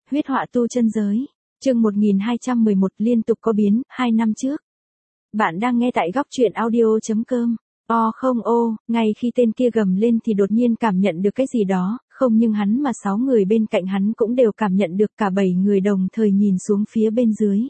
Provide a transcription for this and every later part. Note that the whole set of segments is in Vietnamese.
Huyết họa tu chân giới. Chương 1211 liên tục có biến, 2 năm trước. Bạn đang nghe tại góc truyện audio.com. Ngay khi tên kia gầm lên thì đột nhiên cảm nhận được cái gì đó, không nhưng hắn mà 6 người bên cạnh hắn cũng đều cảm nhận được, cả 7 người đồng thời nhìn xuống phía bên dưới.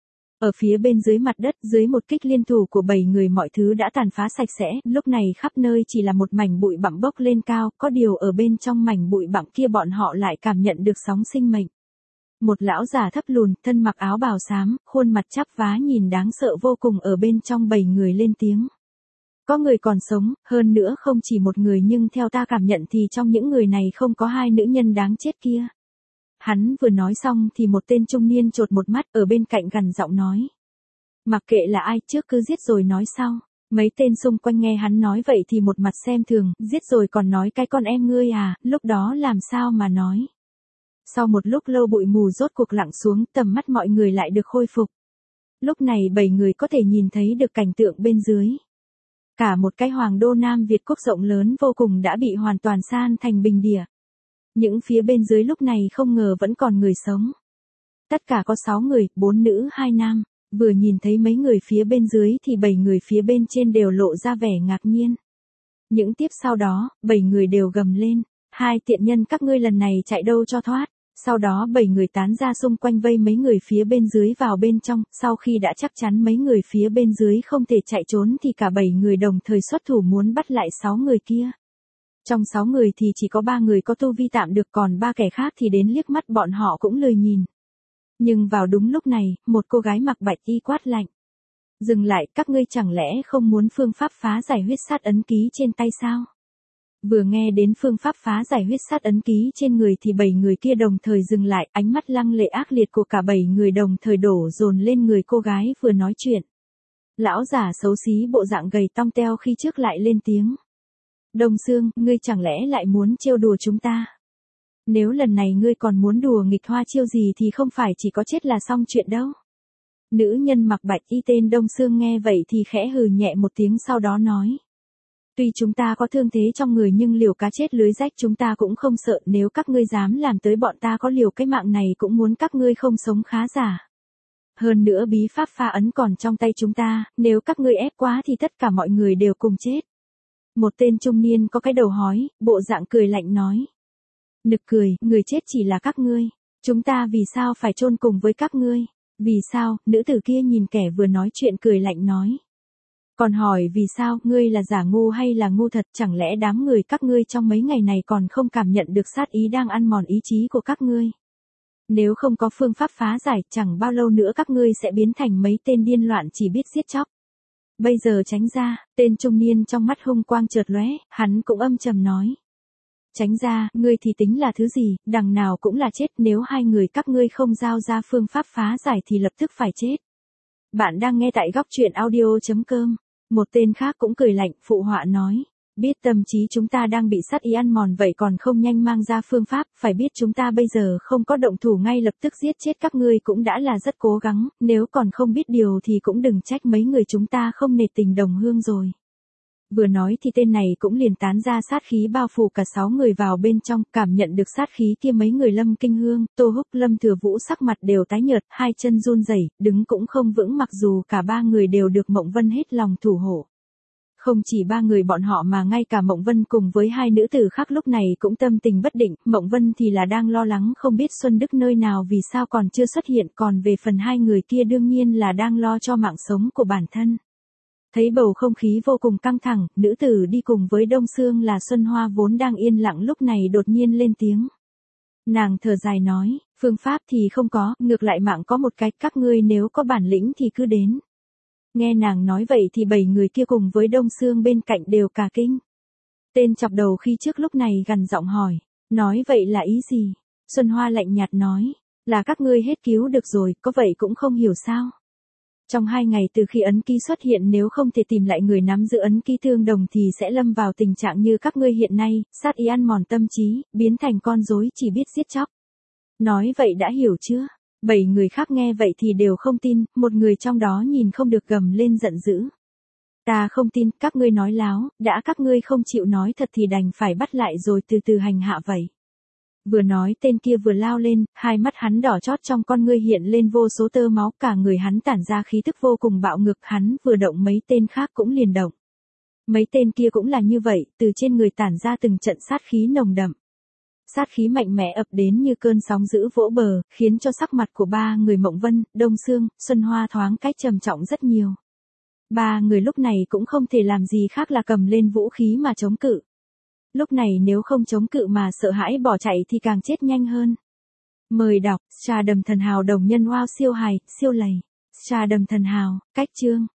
Ở phía bên dưới mặt đất, dưới một kích liên thủ của 7 người mọi thứ đã tàn phá sạch sẽ, lúc này khắp nơi chỉ là một mảnh bụi bặm bốc lên cao, có điều ở bên trong mảnh bụi bặm kia bọn họ lại cảm nhận được sóng sinh mệnh. Một lão già thấp lùn, thân mặc áo bào xám, khuôn mặt chắp vá nhìn đáng sợ vô cùng ở bên trong 7 người lên tiếng. Có người còn sống, hơn nữa không chỉ một người, nhưng theo ta cảm nhận thì trong những người này không có 2 nữ nhân đáng chết kia. Hắn vừa nói xong thì một tên trung niên chột một mắt ở bên cạnh gằn giọng nói. Mặc kệ là ai, trước cứ giết rồi nói sau. Mấy tên xung quanh nghe hắn nói vậy thì một mặt xem thường, giết rồi còn nói cái con em ngươi à, lúc đó làm sao mà nói. Sau một lúc lâu bụi mù rốt cuộc lặng xuống, tầm mắt mọi người lại được khôi phục. Lúc này 7 người có thể nhìn thấy được cảnh tượng bên dưới. Cả một cái hoàng đô Nam Việt quốc rộng lớn vô cùng đã bị hoàn toàn san thành bình địa. Những phía bên dưới lúc này không ngờ vẫn còn người sống. Tất cả có 6 người, 4 nữ 2 nam. Vừa nhìn thấy mấy người phía bên dưới thì 7 người phía bên trên đều lộ ra vẻ ngạc nhiên. Những tiếp sau đó, 7 người đều gầm lên. 2 tiện nhân các ngươi lần này chạy đâu cho thoát. Sau đó 7 người tán ra xung quanh vây mấy người phía bên dưới vào bên trong. Sau khi đã chắc chắn mấy người phía bên dưới không thể chạy trốn thì cả 7 người đồng thời xuất thủ muốn bắt lại 6 người kia. Trong 6 người thì chỉ có 3 người có tu vi tạm được, còn 3 kẻ khác thì đến liếc mắt bọn họ cũng lười nhìn. Nhưng vào đúng lúc này, một cô gái mặc bạch y quát lạnh. Dừng lại, các ngươi chẳng lẽ không muốn phương pháp phá giải huyết sát ấn ký trên tay sao? Vừa nghe đến phương pháp phá giải huyết sát ấn ký trên người thì 7 người kia đồng thời dừng lại, ánh mắt lăng lệ ác liệt của cả 7 người đồng thời đổ dồn lên người cô gái vừa nói chuyện. Lão giả xấu xí bộ dạng gầy tong teo khi trước lại lên tiếng. Đông Sương, ngươi chẳng lẽ lại muốn trêu đùa chúng ta? Nếu lần này ngươi còn muốn đùa nghịch hoa chiêu gì thì không phải chỉ có chết là xong chuyện đâu. Nữ nhân mặc bạch y tên Đông Sương nghe vậy thì khẽ hừ nhẹ một tiếng, sau đó nói. Tuy chúng ta có thương thế trong người nhưng liều cá chết lưới rách chúng ta cũng không sợ, nếu các ngươi dám làm tới bọn ta có liều cái mạng này cũng muốn các ngươi không sống khá giả. Hơn nữa bí pháp pha ấn còn trong tay chúng ta, nếu các ngươi ép quá thì tất cả mọi người đều cùng chết. Một tên trung niên có cái đầu hói, bộ dạng cười lạnh nói. Nực cười, người chết chỉ là các ngươi. Chúng ta vì sao phải chôn cùng với các ngươi? Vì sao? Nữ tử kia nhìn kẻ vừa nói chuyện cười lạnh nói. Còn hỏi vì sao, ngươi là giả ngu hay là ngu thật, chẳng lẽ đám người các ngươi trong mấy ngày này còn không cảm nhận được sát ý đang ăn mòn ý chí của các ngươi? Nếu không có phương pháp phá giải, chẳng bao lâu nữa các ngươi sẽ biến thành mấy tên điên loạn chỉ biết giết chóc. Bây giờ tránh ra, tên trung niên trong mắt hung quang chợt lóe, hắn cũng âm trầm nói. Tránh ra, ngươi thì tính là thứ gì, đằng nào cũng là chết, nếu 2 người các ngươi không giao ra phương pháp phá giải thì lập tức phải chết. Bạn đang nghe tại góc truyện audio.com. Một tên khác cũng cười lạnh, phụ họa nói. Biết tâm trí chúng ta đang bị sát ý ăn mòn vậy còn không nhanh mang ra phương pháp, phải biết chúng ta bây giờ không có động thủ ngay lập tức giết chết các ngươi cũng đã là rất cố gắng, nếu còn không biết điều thì cũng đừng trách mấy người chúng ta không nể tình đồng hương rồi. Vừa nói thì tên này cũng liền tán ra sát khí bao phủ cả 6 người vào bên trong, cảm nhận được sát khí kia mấy người Lâm Kinh Hương, Tô Húc, Lâm Thừa Vũ sắc mặt đều tái nhợt, 2 chân run rẩy, đứng cũng không vững, mặc dù cả 3 người đều được Mộng Vân hết lòng thủ hộ. Không chỉ 3 người bọn họ mà ngay cả Mộng Vân cùng với 2 nữ tử khác lúc này cũng tâm tình bất định, Mộng Vân thì là đang lo lắng không biết Xuân Đức nơi nào vì sao còn chưa xuất hiện, còn về phần 2 người kia đương nhiên là đang lo cho mạng sống của bản thân. Thấy bầu không khí vô cùng căng thẳng, nữ tử đi cùng với Đông Sương là Xuân Hoa vốn đang yên lặng lúc này đột nhiên lên tiếng. Nàng thở dài nói, phương pháp thì không có, ngược lại mạng có một cái, các ngươi nếu có bản lĩnh thì cứ đến. Nghe nàng nói vậy thì 7 người kia cùng với Đông Sương bên cạnh đều cả kinh. Tên chọc đầu khi trước lúc này gằn giọng hỏi, nói vậy là ý gì? Xuân Hoa lạnh nhạt nói, là các ngươi hết cứu được rồi, có vậy cũng không hiểu sao? Trong 2 ngày từ khi ấn ký xuất hiện nếu không thể tìm lại người nắm giữ ấn ký tương đồng thì sẽ lâm vào tình trạng như các ngươi hiện nay, sát ý ăn mòn tâm trí, biến thành con rối chỉ biết giết chóc. Nói vậy đã hiểu chưa? 7 người khác nghe vậy thì đều không tin, một người trong đó nhìn không được gầm lên giận dữ. Ta không tin, các ngươi nói láo, đã các ngươi không chịu nói thật thì đành phải bắt lại rồi từ từ hành hạ vậy. Vừa nói tên kia vừa lao lên, hai mắt hắn đỏ chót trong con ngươi hiện lên vô số tơ máu, cả người hắn tản ra khí tức vô cùng bạo ngược, hắn vừa động mấy tên khác cũng liền động. Mấy tên kia cũng là như vậy, từ trên người tản ra từng trận sát khí nồng đậm. Sát khí mạnh mẽ ập đến như cơn sóng dữ vỗ bờ, khiến cho sắc mặt của ba người Mộng Vân, Đông Sương, Xuân Hoa thoáng cách trầm trọng rất nhiều. Ba người lúc này cũng không thể làm gì khác là cầm lên vũ khí mà chống cự. Lúc này nếu không chống cự mà sợ hãi bỏ chạy thì càng chết nhanh hơn. Mời đọc, Trà Đầm Thần Hào đồng nhân wow siêu hài, siêu lầy. Trà Đầm Thần Hào, cách chương.